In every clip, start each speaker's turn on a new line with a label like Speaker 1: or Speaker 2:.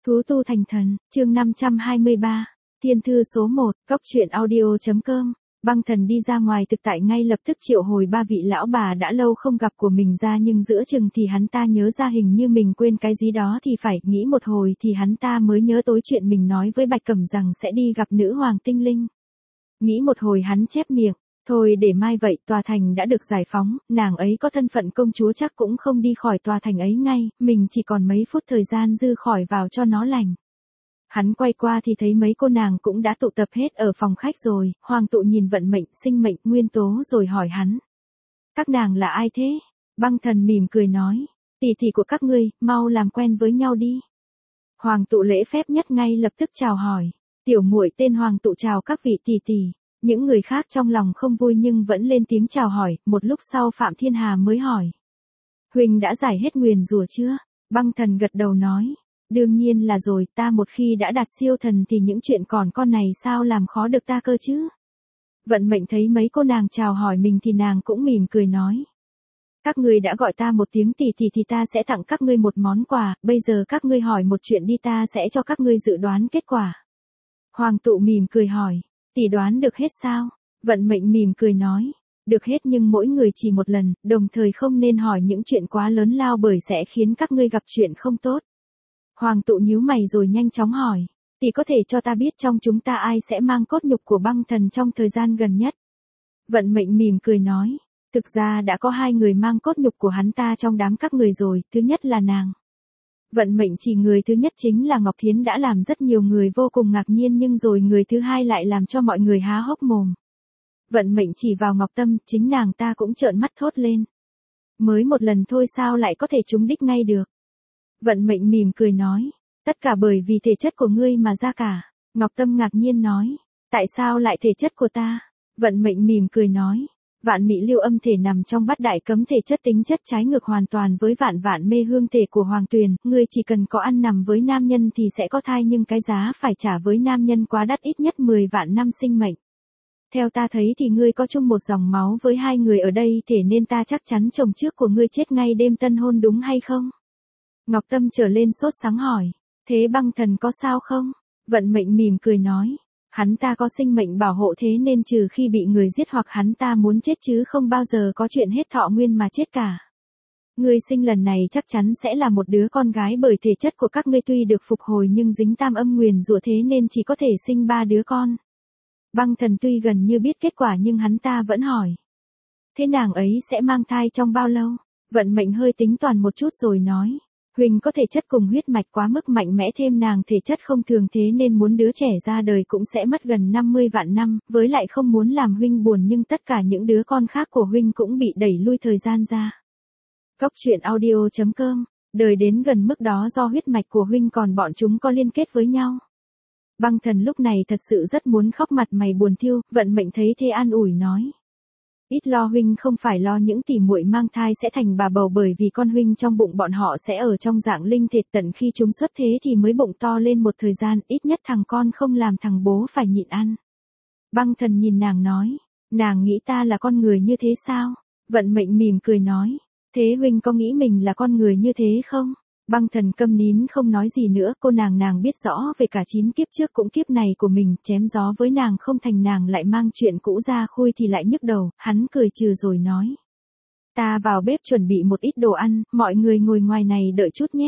Speaker 1: Thú tu thành thần, chương 523, thiên thư số 1, góc truyện audio.com. Băng Thần đi ra ngoài thực tại ngay lập tức triệu hồi ba vị lão bà đã lâu không gặp của mình ra, nhưng giữa chừng thì hắn ta nhớ ra hình như mình quên cái gì đó thì phải, nghĩ một hồi thì hắn ta mới nhớ tối chuyện mình nói với Bạch Cẩm rằng sẽ đi gặp nữ hoàng tinh linh. Nghĩ một hồi hắn chép miệng, thôi để mai vậy, tòa thành đã được giải phóng, nàng ấy có thân phận công chúa chắc cũng không đi khỏi tòa thành ấy ngay, mình chỉ còn mấy phút thời gian dư khỏi vào cho nó lành. Hắn quay qua thì thấy mấy cô nàng cũng đã tụ tập hết ở phòng khách rồi, Hoàng tụ nhìn vận mệnh, sinh mệnh, nguyên tố rồi hỏi hắn. Các nàng là ai thế? Băng Thần mỉm cười nói, tỷ tỷ của các ngươi, mau làm quen với nhau đi. Hoàng tụ lễ phép nhất ngay lập tức chào hỏi, tiểu muội tên Hoàng tụ chào các vị tỷ tỷ. Những người khác trong lòng không vui nhưng vẫn lên tiếng chào hỏi, một lúc sau Phạm Thiên Hà mới hỏi. Huynh đã giải hết nguyền rủa chưa? Băng Thần gật đầu nói. Đương nhiên là rồi, ta một khi đã đạt siêu thần thì những chuyện còn con này sao làm khó được ta cơ chứ? Vận mệnh thấy mấy cô nàng chào hỏi mình thì nàng cũng mỉm cười nói. Các ngươi đã gọi ta một tiếng tỷ tỷ thì ta sẽ tặng các ngươi một món quà, bây giờ các ngươi hỏi một chuyện đi, ta sẽ cho các ngươi dự đoán kết quả. Hoàng tụ mỉm cười hỏi. Tỷ đoán được hết sao? Vận mệnh mỉm cười nói. Được hết nhưng mỗi người chỉ một lần, đồng thời không nên hỏi những chuyện quá lớn lao bởi sẽ khiến các ngươi gặp chuyện không tốt. Hoàng tụ nhíu mày rồi nhanh chóng hỏi. Tỷ có thể cho ta biết trong chúng ta ai sẽ mang cốt nhục của Băng Thần trong thời gian gần nhất? Vận mệnh mỉm cười nói. Thực ra đã có 2 người mang cốt nhục của hắn ta trong đám các người rồi, thứ nhất là nàng. Vận mệnh chỉ người thứ nhất chính là Ngọc Thiến đã làm rất nhiều người vô cùng ngạc nhiên, nhưng rồi người thứ hai lại làm cho mọi người há hốc mồm. Vận mệnh chỉ vào Ngọc Tâm, chính nàng ta cũng trợn mắt thốt lên. Mới một lần thôi sao lại có thể trúng đích ngay được? Vận mệnh mỉm cười nói. Tất cả bởi vì thể chất của ngươi mà ra cả. Ngọc Tâm ngạc nhiên nói. Tại sao lại thể chất của ta? Vận mệnh mỉm cười nói. Vạn Mị Liêu âm thể nằm trong bát đại cấm thể chất, tính chất trái ngược hoàn toàn với vạn vạn mê hương thể của Hoàng Tuyền, ngươi chỉ cần có ăn nằm với nam nhân thì sẽ có thai, nhưng cái giá phải trả với nam nhân quá đắt, ít nhất 10 vạn năm sinh mệnh. Theo ta thấy thì ngươi có chung một dòng máu với 2 người ở đây, thế nên ta chắc chắn chồng trước của ngươi chết ngay đêm tân hôn, đúng hay không? Ngọc Tâm trở lên sốt sáng hỏi. Thế Băng Thần có sao không? Vận mệnh mỉm cười nói. Hắn ta có sinh mệnh bảo hộ, thế nên trừ khi bị người giết hoặc hắn ta muốn chết chứ không bao giờ có chuyện hết thọ nguyên mà chết cả. Ngươi sinh lần này chắc chắn sẽ là một đứa con gái, bởi thể chất của các ngươi tuy được phục hồi nhưng dính tam âm nguyền rủa, thế nên chỉ có thể sinh 3 đứa con. Băng Thần tuy gần như biết kết quả nhưng hắn ta vẫn hỏi. Thế nàng ấy sẽ mang thai trong bao lâu? Vận mệnh hơi tính toán một chút rồi nói. Huynh có thể chất cùng huyết mạch quá mức mạnh mẽ, thêm nàng thể chất không thường, thế nên muốn đứa trẻ ra đời cũng sẽ mất gần 50 vạn năm, với lại không muốn làm huynh buồn, nhưng tất cả những đứa con khác của huynh cũng bị đẩy lui thời gian ra. Góc truyện audio.com, đời đến gần mức đó do huyết mạch của huynh, còn bọn chúng có liên kết với nhau. Băng Thần lúc này thật sự rất muốn khóc, mặt mày buồn thiêu. Vận mệnh thấy thế an ủi nói. Ít lo, huynh không phải lo những tỷ muội mang thai sẽ thành bà bầu, bởi vì con huynh trong bụng bọn họ sẽ ở trong dạng linh thể, tận khi chúng xuất thế thì mới bụng to lên một thời gian, ít nhất thằng con không làm thằng bố phải nhịn ăn. Băng Thần nhìn nàng nói. Nàng nghĩ ta là con người như thế sao? Vận mệnh mỉm cười nói. Thế huynh có nghĩ mình là con người như thế không? Băng Thần câm nín không nói gì nữa, cô nàng biết rõ về cả 9 kiếp trước cũng kiếp này của mình, chém gió với nàng không thành, nàng lại mang chuyện cũ ra khui thì lại nhức đầu. Hắn cười trừ rồi nói. Ta vào bếp chuẩn bị một ít đồ ăn, mọi người ngồi ngoài này đợi chút nhé.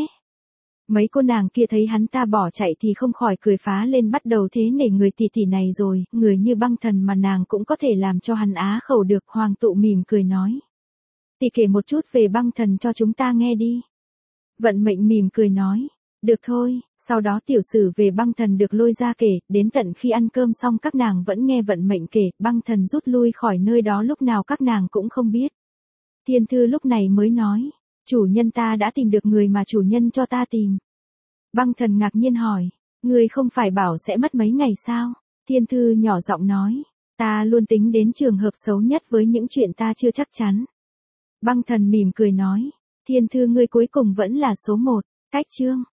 Speaker 1: Mấy cô nàng kia thấy hắn ta bỏ chạy thì không khỏi cười phá lên, bắt đầu thế nể người tỷ tỷ này rồi, người như Băng Thần mà nàng cũng có thể làm cho hắn á khẩu được. Hoàng tụ mỉm cười nói. Tỷ kể một chút về Băng Thần cho chúng ta nghe đi. Vận mệnh mỉm cười nói. Được thôi. Sau đó tiểu sử về Băng Thần được lôi ra kể, đến tận khi ăn cơm xong các nàng vẫn nghe vận mệnh kể. Băng Thần rút lui khỏi nơi đó lúc nào các nàng cũng không biết. Thiên thư lúc này mới nói. Chủ nhân, ta đã tìm được người mà chủ nhân cho ta tìm. Băng Thần ngạc nhiên hỏi. Người không phải bảo sẽ mất mấy ngày sao? Thiên thư nhỏ giọng nói. Ta luôn tính đến trường hợp xấu nhất với những chuyện ta chưa chắc chắn. Băng Thần mỉm cười nói. Thiên thư, ngươi cuối cùng vẫn là số 1. Cách chương.